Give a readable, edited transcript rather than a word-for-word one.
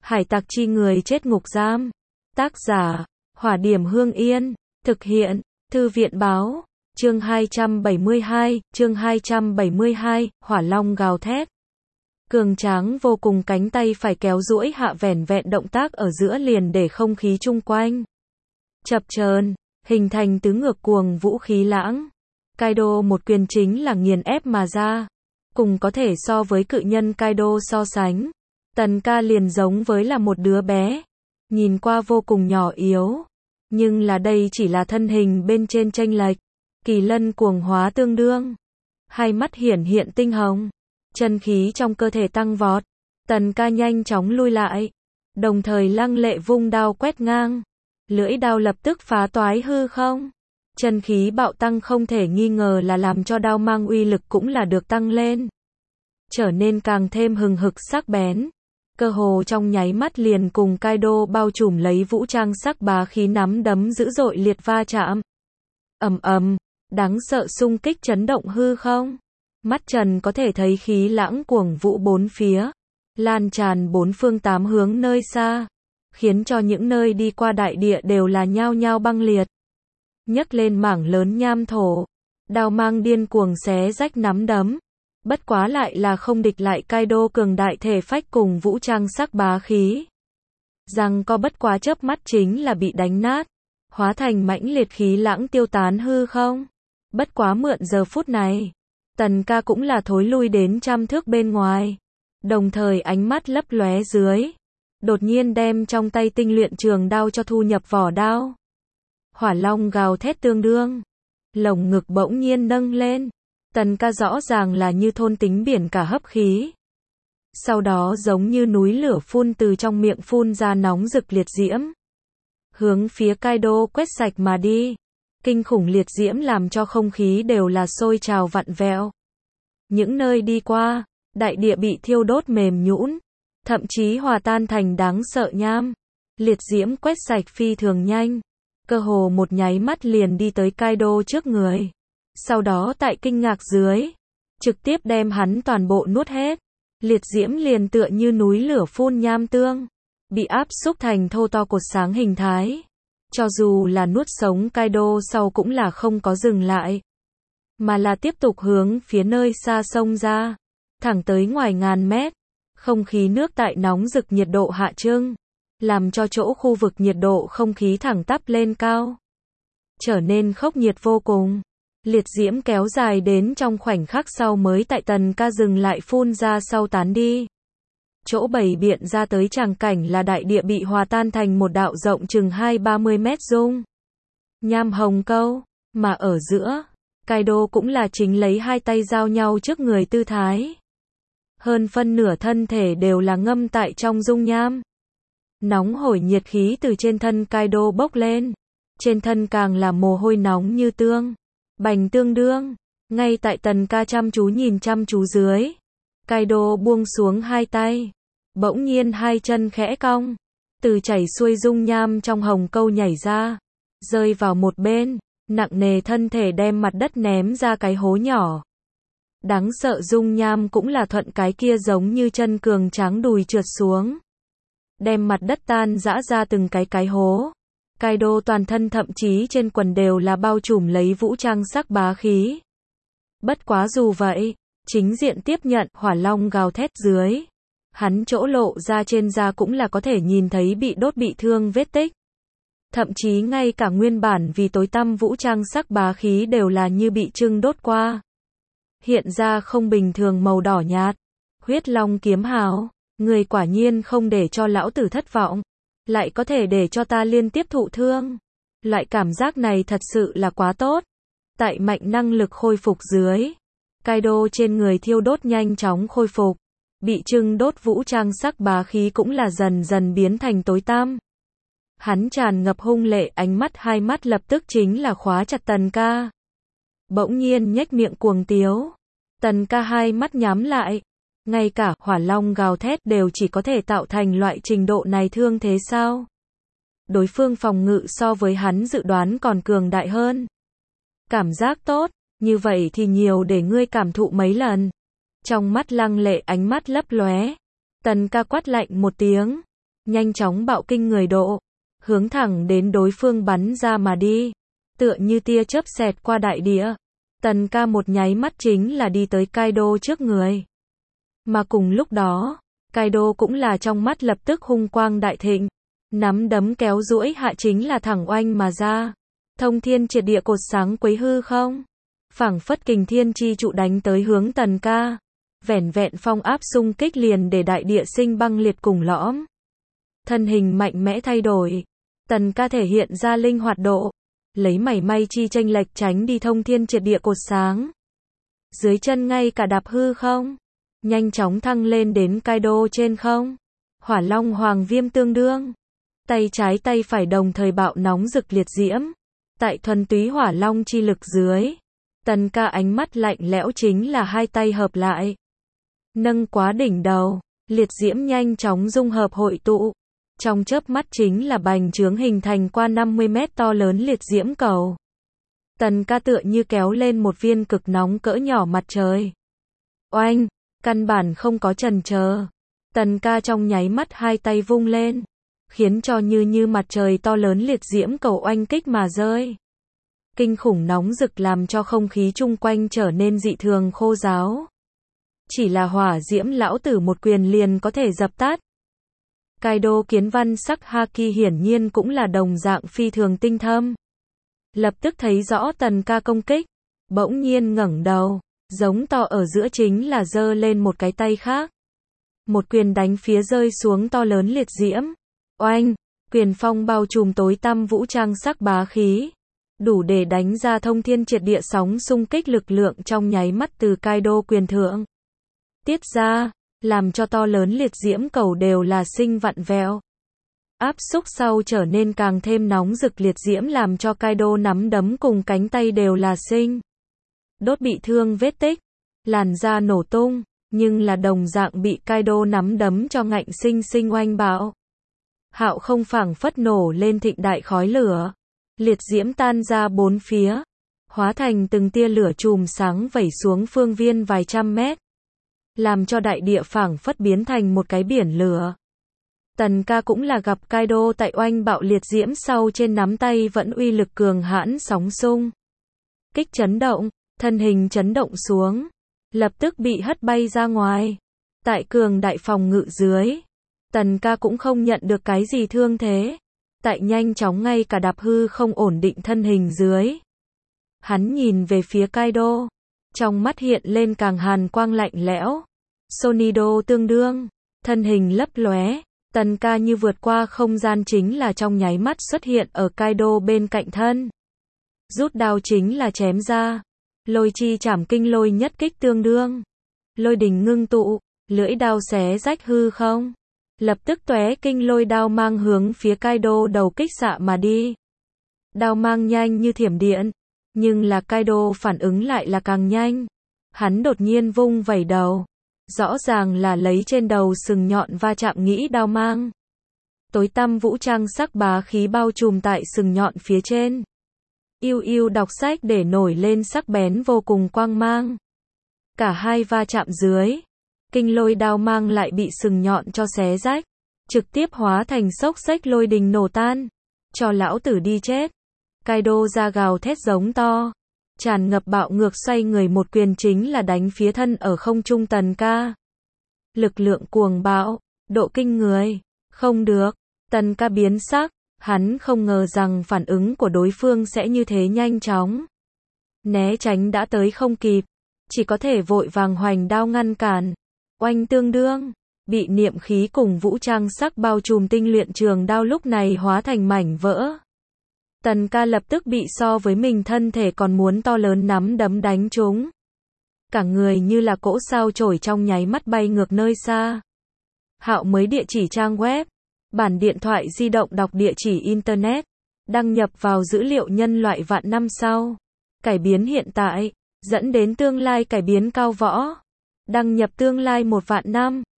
Hải tặc chi người chết ngục giam. Tác giả, Hỏa Điểm Hương Yên. Thực hiện, Thư viện báo. Chương 272, Hỏa Long gào thét. Cường tráng vô cùng, cánh tay phải kéo duỗi hạ, vẻn vẹn động tác ở giữa liền để không khí chung quanh chập chờn, hình thành tứ ngược cuồng vũ khí lãng. Kaido một quyền chính là nghiền ép mà ra, cùng có thể so với cự nhân Kaido so sánh. Tần Ca liền giống với là một đứa bé, nhìn qua vô cùng nhỏ yếu, nhưng là đây chỉ là thân hình bên trên chênh lệch. Kỳ lân cuồng hóa tương đương, hai mắt hiển hiện tinh hồng, chân khí trong cơ thể tăng vọt. Tần Ca nhanh chóng lui lại, đồng thời lăng lệ vung đao quét ngang, lưỡi đao lập tức phá toái hư không. Chân khí bạo tăng không thể nghi ngờ là làm cho đao mang uy lực cũng là được tăng lên, trở nên càng thêm hừng hực sắc bén. Cơ hồ trong nháy mắt liền cùng Kaido bao trùm lấy vũ trang sắc bá khí, nắm đấm dữ dội liệt va chạm. Ầm ầm, đáng sợ xung kích chấn động hư không. Mắt Trần có thể thấy khí lãng cuồng vũ bốn phía, lan tràn bốn phương tám hướng nơi xa, khiến cho những nơi đi qua đại địa đều là nhao nhao băng liệt. Nhấc lên mảng lớn nham thổ, đao mang điên cuồng xé rách nắm đấm. Bất quá lại là không địch lại Kaido cường đại thể phách cùng vũ trang sắc bá khí. Rằng có bất quá chớp mắt chính là bị đánh nát, hóa thành mãnh liệt khí lãng tiêu tán hư không. Bất quá mượn giờ phút này, Tần Ca cũng là thối lui đến 100 thước bên ngoài, đồng thời ánh mắt lấp lóe dưới, đột nhiên đem trong tay tinh luyện trường đao cho thu nhập vỏ đao. Hỏa Long gào thét tương đương, lồng ngực bỗng nhiên nâng lên. Tần Ca rõ ràng là như thôn tính biển cả hấp khí. Sau đó giống như núi lửa phun từ trong miệng phun ra nóng rực liệt diễm, hướng phía Kaido quét sạch mà đi. Kinh khủng liệt diễm làm cho không khí đều là sôi trào vặn vẹo. Những nơi đi qua, đại địa bị thiêu đốt mềm nhũn, thậm chí hòa tan thành đáng sợ nham. Liệt diễm quét sạch phi thường nhanh, cơ hồ một nháy mắt liền đi tới Kaido trước người. Sau đó tại kinh ngạc dưới, trực tiếp đem hắn toàn bộ nuốt hết. Liệt diễm liền tựa như núi lửa phun nham tương, bị áp xúc thành thô to cột sáng hình thái. Cho dù là nuốt sống Kaido sau cũng là không có dừng lại, mà là tiếp tục hướng phía nơi xa xông ra, thẳng tới ngoài ngàn mét. Không khí nước tại nóng rực nhiệt độ hạ trưng, làm cho chỗ khu vực nhiệt độ không khí thẳng tắp lên cao, trở nên khốc nhiệt vô cùng. Liệt diễm kéo dài đến trong khoảnh khắc sau mới tại Tần Ca dừng lại phun ra sau tán đi. Chỗ bày biện ra tới tràng cảnh là đại địa bị hòa tan thành một đạo rộng chừng 20-30 mét dung nham hồng câu, mà ở giữa, Kaido cũng là chính lấy hai tay giao nhau trước người tư thái. Hơn phân nửa thân thể đều là ngâm tại trong dung nham. Nóng hổi nhiệt khí từ trên thân Kaido bốc lên, trên thân càng là mồ hôi nóng như tương bành tương đương. Ngay tại Tần Ca chăm chú nhìn chăm chú dưới, Kaido buông xuống hai tay, bỗng nhiên hai chân khẽ cong, từ chảy xuôi dung nham trong hồng câu nhảy ra, rơi vào một bên, nặng nề thân thể đem mặt đất ném ra cái hố nhỏ. Đáng sợ dung nham cũng là thuận cái kia giống như chân cường tráng đùi trượt xuống, đem mặt đất tan rã ra từng cái hố. Kaido toàn thân thậm chí trên quần đều là bao trùm lấy vũ trang sắc bá khí. Bất quá dù vậy, chính diện tiếp nhận Hỏa Long gào thét dưới, hắn chỗ lộ ra trên da cũng là có thể nhìn thấy bị đốt bị thương vết tích. Thậm chí ngay cả nguyên bản vì tối tăm vũ trang sắc bá khí đều là như bị trưng đốt qua, hiện ra không bình thường màu đỏ nhạt. Huyết Long kiếm hào, người quả nhiên không để cho lão tử thất vọng, lại có thể để cho ta liên tiếp thụ thương. Loại cảm giác này thật sự là quá tốt. Tại mạnh năng lực khôi phục dưới, Kaido trên người thiêu đốt nhanh chóng khôi phục, bị trưng đốt vũ trang sắc bá khí cũng là dần dần biến thành tối tăm. Hắn tràn ngập hung lệ ánh mắt, hai mắt lập tức chính là khóa chặt Tần Ca. Bỗng nhiên nhếch miệng cuồng tiếu. Tần Ca hai mắt nhắm lại. Ngay cả Hỏa Long gào thét đều chỉ có thể tạo thành loại trình độ này thương thế sao? Đối phương phòng ngự so với hắn dự đoán còn cường đại hơn. Cảm giác tốt, như vậy thì nhiều để ngươi cảm thụ mấy lần. Trong mắt lăng lệ ánh mắt lấp lóe. Tần Ca quát lạnh một tiếng, nhanh chóng bạo kinh người độ, hướng thẳng đến đối phương bắn ra mà đi, tựa như tia chớp xẹt qua đại địa. Tần ca một nháy mắt chính là đi tới Kaido trước người. Mà cùng lúc đó, Kaido cũng là trong mắt lập tức hung quang đại thịnh, nắm đấm kéo duỗi hạ chính là thẳng oanh mà ra. Thông thiên triệt địa cột sáng quấy hư không, phảng phất kình thiên chi trụ đánh tới hướng Tần ca. Vẻn vẹn phong áp xung kích liền để đại địa sinh băng liệt cùng lõm. Thân hình mạnh mẽ thay đổi, Tần ca thể hiện ra linh hoạt độ, lấy mảy may chi chênh lệch tránh đi thông thiên triệt địa cột sáng. Dưới chân ngay cả đạp hư không, nhanh chóng thăng lên đến Kaido trên không. Hỏa Long Hoàng Viêm tương đương, tay trái tay phải đồng thời bạo nóng rực liệt diễm. Tại thuần túy Hỏa Long chi lực dưới, Tần ca ánh mắt lạnh lẽo chính là hai tay hợp lại, nâng quá đỉnh đầu, liệt diễm nhanh chóng dung hợp hội tụ. Trong chớp mắt chính là bành trướng hình thành qua 50 mét to lớn liệt diễm cầu. Tần ca tựa như kéo lên một viên cực nóng cỡ nhỏ mặt trời. Oanh, căn bản không có chần chờ. Tần ca trong nháy mắt hai tay vung lên, khiến cho như mặt trời to lớn liệt diễm cầu oanh kích mà rơi. Kinh khủng nóng rực làm cho không khí chung quanh trở nên dị thường khô ráo. Chỉ là hỏa diễm lão tử một quyền liền có thể dập tắt. Kaido kiến văn sắc haki hiển nhiên cũng là đồng dạng phi thường tinh thâm. Lập tức thấy rõ Tần ca công kích, bỗng nhiên ngẩng đầu, giống to ở giữa chính là giơ lên một cái tay khác. Một quyền đánh phía rơi xuống to lớn liệt diễm. Oanh, quyền phong bao trùm tối tăm vũ trang sắc bá khí, đủ để đánh ra thông thiên triệt địa sóng xung kích lực lượng trong nháy mắt từ Kaido quyền thượng tiết ra, làm cho to lớn liệt diễm cầu đều là sinh vặn vẹo. Áp xúc sau trở nên càng thêm nóng rực liệt diễm làm cho Kaido nắm đấm cùng cánh tay đều là sinh đốt bị thương vết tích, làn da nổ tung, nhưng là đồng dạng bị Kaido nắm đấm cho ngạnh sinh oanh bạo. Hạo không phảng phất nổ lên thịnh đại khói lửa, liệt diễm tan ra bốn phía, hóa thành từng tia lửa chùm sáng vẩy xuống phương viên vài trăm mét, làm cho đại địa phảng phất biến thành một cái biển lửa. Tần ca cũng là gặp Kaido tại oanh bạo liệt diễm sau trên nắm tay vẫn uy lực cường hãn sóng xung kích chấn động, thân hình chấn động xuống, lập tức bị hất bay ra ngoài. Tại cường đại phòng ngự dưới, Tần ca cũng không nhận được cái gì thương thế. Tại nhanh chóng ngay cả đạp hư không ổn định thân hình dưới, hắn nhìn về phía Kaido, trong mắt hiện lên càng hàn quang lạnh lẽo. Sonido tương đương, thân hình lấp lóe, Tần ca như vượt qua không gian chính là trong nháy mắt xuất hiện ở Kaido bên cạnh thân. Rút đao chính là chém ra, lôi chi chảm kinh lôi nhất kích tương đương. Lôi đình ngưng tụ, lưỡi đao xé rách hư không, lập tức tóe kinh lôi đao mang hướng phía Kaido đầu kích xạ mà đi. Đao mang nhanh như thiểm điện, nhưng là Kaido phản ứng lại là càng nhanh. Hắn đột nhiên vung vẩy đầu, rõ ràng là lấy trên đầu sừng nhọn va chạm nghĩ đao mang. Tối tăm vũ trang sắc bá khí bao trùm tại sừng nhọn phía trên. Yêu yêu đọc sách để nổi lên sắc bén vô cùng quang mang. Cả hai va chạm dưới, kinh lôi đao mang lại bị sừng nhọn cho xé rách, trực tiếp hóa thành xốc xách lôi đình nổ tan. Cho lão tử đi chết. Kaido ra gào thét giống to, tràn ngập bạo ngược xoay người một quyền chính là đánh phía thân ở không trung Tần ca. Lực lượng cuồng bạo, độ kinh người, không được, Tần ca biến sắc, hắn không ngờ rằng phản ứng của đối phương sẽ như thế nhanh chóng. Né tránh đã tới không kịp, chỉ có thể vội vàng hoành đao ngăn cản. Oanh tương đương, bị niệm khí cùng vũ trang sắc bao trùm tinh luyện trường đao lúc này hóa thành mảnh vỡ. Tần ca lập tức bị so với mình thân thể còn muốn to lớn nắm đấm đánh trúng. Cả người như là cỗ sao chổi trong nháy mắt bay ngược nơi xa. Hạo mới địa chỉ trang web, bản điện thoại di động đọc địa chỉ internet, đăng nhập vào dữ liệu nhân loại vạn năm sau. Cải biến hiện tại, dẫn đến tương lai cải biến cao võ. Đăng nhập tương lai 1 vạn năm.